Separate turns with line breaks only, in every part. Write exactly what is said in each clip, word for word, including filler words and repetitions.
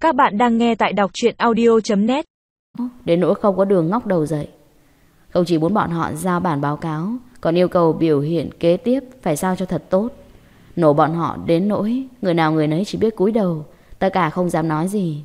Các bạn đang nghe tại đọc truyện audio.net.
Đến nỗi không có đường ngóc đầu dậy. Không chỉ muốn bọn họ giao bản báo cáo, còn yêu cầu biểu hiện kế tiếp phải sao cho thật tốt. Nổ bọn họ đến nỗi người nào người nấy chỉ biết cúi đầu, tất cả không dám nói gì.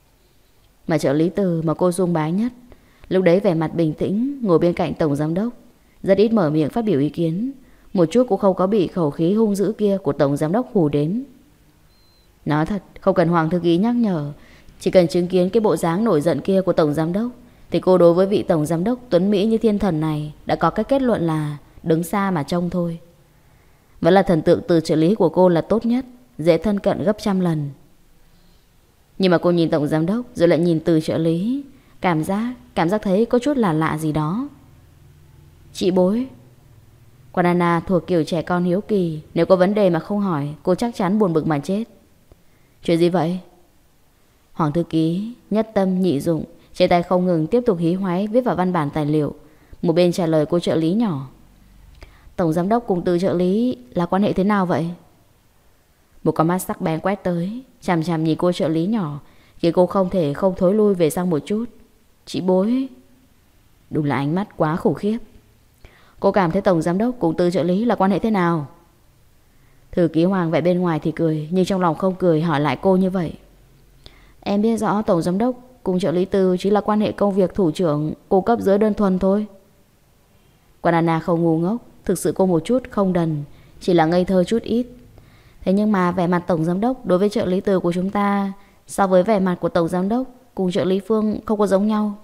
Mà trợ lý Từ mà cô sùng bái nhất, lúc đấy vẻ mặt bình tĩnh ngồi bên cạnh tổng giám đốc, rất ít mở miệng phát biểu ý kiến, một chút cũng không có bị khẩu khí hung dữ kia của tổng giám đốc hù đến. Nói thật, không cần Hoàng thư ký nhắc nhở, chỉ cần chứng kiến cái bộ dáng nổi giận kia của tổng giám đốc, thì cô đối với vị tổng giám đốc tuấn Mỹ như thiên thần này đã có cái kết luận là đứng xa mà trông thôi. Vẫn là thần tượng từ trợ lý của cô là tốt nhất, dễ thân cận gấp trăm lần. Nhưng mà cô nhìn tổng giám đốc rồi lại nhìn từ trợ lý, Cảm giác, cảm giác thấy có chút là lạ gì đó. Chị Bối. Còn Anna thuộc kiểu trẻ con hiếu kỳ, nếu có vấn đề mà không hỏi, cô chắc chắn buồn bực mà chết. Chuyện gì vậy? Hoàng thư ký nhất tâm nhị dụng, trên tay không ngừng tiếp tục hí hoáy viết vào văn bản tài liệu, một bên trả lời cô trợ lý nhỏ. Tổng giám đốc cùng từ trợ lý là quan hệ thế nào vậy? Một con mắt sắc bén quét tới, chằm chằm nhìn cô trợ lý nhỏ, khiến cô không thể không thối lui về sau một chút. Chị Bối. Đúng là ánh mắt quá khủng khiếp. Cô cảm thấy tổng giám đốc cùng từ trợ lý là quan hệ thế nào? Thư ký Hoàng vẻ bên ngoài thì cười, nhưng trong lòng không cười, hỏi lại cô như vậy. Em biết rõ tổng giám đốc cùng trợ lý Từ chỉ là quan hệ công việc thủ trưởng cô cấp dưới đơn thuần thôi. Còn Anna không ngu ngốc, thực sự cô một chút không đần, chỉ là ngây thơ chút ít. Thế nhưng mà vẻ mặt tổng giám đốc đối với trợ lý Từ của chúng ta so với vẻ mặt của tổng giám đốc cùng trợ lý Phương không có giống nhau.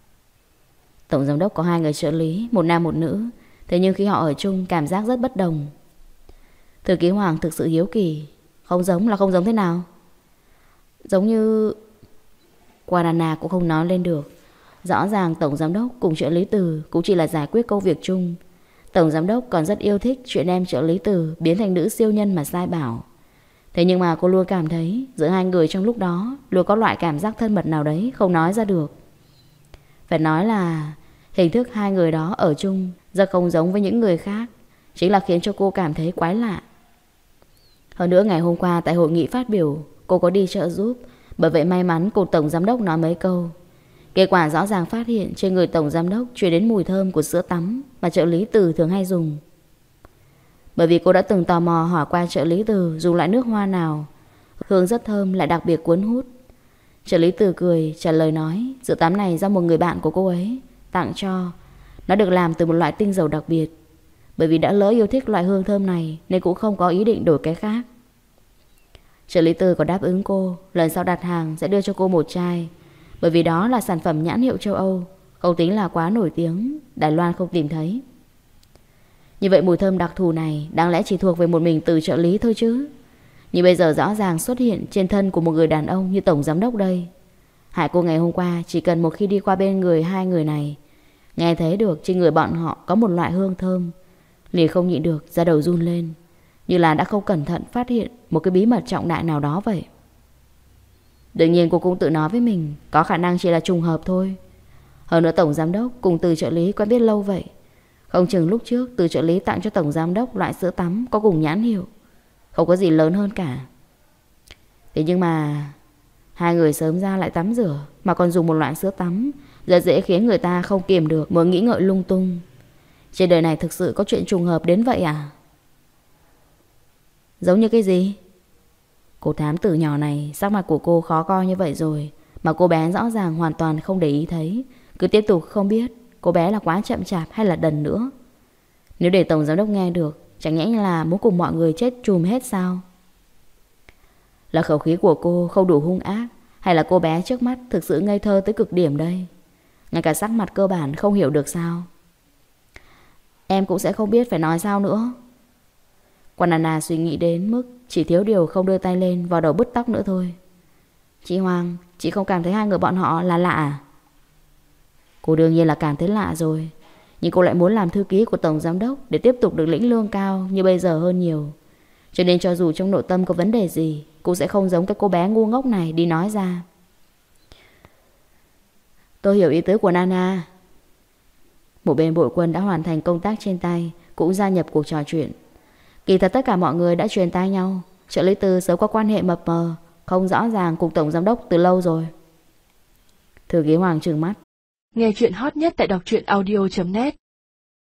Tổng giám đốc có hai người trợ lý, một nam một nữ, thế nhưng khi họ ở chung cảm giác rất bất đồng. Thư ký Hoàng thực sự hiếu kỳ. Không giống là không giống thế nào? Giống như... Guarana cũng không nói lên được. Rõ ràng tổng giám đốc cùng trợ lý Từ cũng chỉ là giải quyết công việc chung. Tổng giám đốc còn rất yêu thích chuyện đem trợ lý Từ biến thành nữ siêu nhân mà sai bảo. Thế nhưng mà cô luôn cảm thấy giữa hai người trong lúc đó luôn có loại cảm giác thân mật nào đấy không nói ra được. Phải nói là hình thức hai người đó ở chung rất không giống với những người khác, chính là khiến cho cô cảm thấy quái lạ. Hơn nữa ngày hôm qua tại hội nghị phát biểu, cô có đi trợ giúp, bởi vậy may mắn cùng tổng giám đốc nói mấy câu. Kết quả rõ ràng phát hiện trên người tổng giám đốc truyền đến mùi thơm của sữa tắm mà trợ lý Từ thường hay dùng. Bởi vì cô đã từng tò mò hỏi qua trợ lý Từ dùng loại nước hoa nào, hương rất thơm lại đặc biệt cuốn hút. Trợ lý Từ cười trả lời nói sữa tắm này do một người bạn của cô ấy tặng cho. Nó được làm từ một loại tinh dầu đặc biệt. Bởi vì đã lỡ yêu thích loại hương thơm này nên cũng không có ý định đổi cái khác. Trợ lý Từ có đáp ứng cô lần sau đặt hàng sẽ đưa cho cô một chai, bởi vì đó là sản phẩm nhãn hiệu châu Âu, không tính là quá nổi tiếng, Đài Loan không tìm thấy. Như vậy mùi thơm đặc thù này đáng lẽ chỉ thuộc về một mình từ trợ lý thôi chứ. Nhưng bây giờ rõ ràng xuất hiện trên thân của một người đàn ông như tổng giám đốc đây. Hại cô ngày hôm qua chỉ cần một khi đi qua bên người hai người này, nghe thấy được trên người bọn họ có một loại hương thơm, liền không nhịn được da đầu run lên, như là đã không cẩn thận phát hiện một cái bí mật trọng đại nào đó vậy. Đương nhiên cô cũng tự nói với mình có khả năng chỉ là trùng hợp thôi. Hơn nữa tổng giám đốc cùng từ trợ lý quen biết lâu vậy, không chừng lúc trước từ trợ lý tặng cho tổng giám đốc loại sữa tắm có cùng nhãn hiệu, không có gì lớn hơn cả. Thế nhưng mà hai người sớm ra lại tắm rửa mà còn dùng một loại sữa tắm, rất dễ khiến người ta không kiềm được muốn nghĩ ngợi lung tung. Trên đời này thực sự có chuyện trùng hợp đến vậy à? Giống như cái gì? Cô thám tử nhỏ này, sắc mặt của cô khó coi như vậy rồi mà cô bé rõ ràng hoàn toàn không để ý thấy, cứ tiếp tục không biết cô bé là quá chậm chạp hay là đần nữa. Nếu để tổng giám đốc nghe được, chẳng nhẽ là muốn cùng mọi người chết chùm hết sao? Là khẩu khí của cô không đủ hung ác, hay là cô bé trước mắt thực sự ngây thơ tới cực điểm đây? Ngay cả sắc mặt cơ bản không hiểu được sao? Em cũng sẽ không biết phải nói sao nữa. Quan Anna suy nghĩ đến mức chỉ thiếu điều không đưa tay lên vào đầu bứt tóc nữa thôi. Chị Hoàng, chị không cảm thấy hai người bọn họ là lạ à? Cô đương nhiên là cảm thấy lạ rồi, nhưng cô lại muốn làm thư ký của tổng giám đốc để tiếp tục được lĩnh lương cao như bây giờ hơn nhiều. Cho nên cho dù trong nội tâm có vấn đề gì, cô sẽ không giống cái cô bé ngu ngốc này đi nói ra. Tôi hiểu ý tứ của Nana. Một bên Bội Quân đã hoàn thành công tác trên tay, cũng gia nhập cuộc trò chuyện. Kỳ thật tất cả mọi người đã truyền tai nhau, trợ lý Từ sớm có quan hệ mập mờ Không rõ ràng cục tổng giám đốc từ lâu rồi. Thư ký Hoàng trừng mắt.
Nghe chuyện hot nhất tại đọc truyện audio chấm net.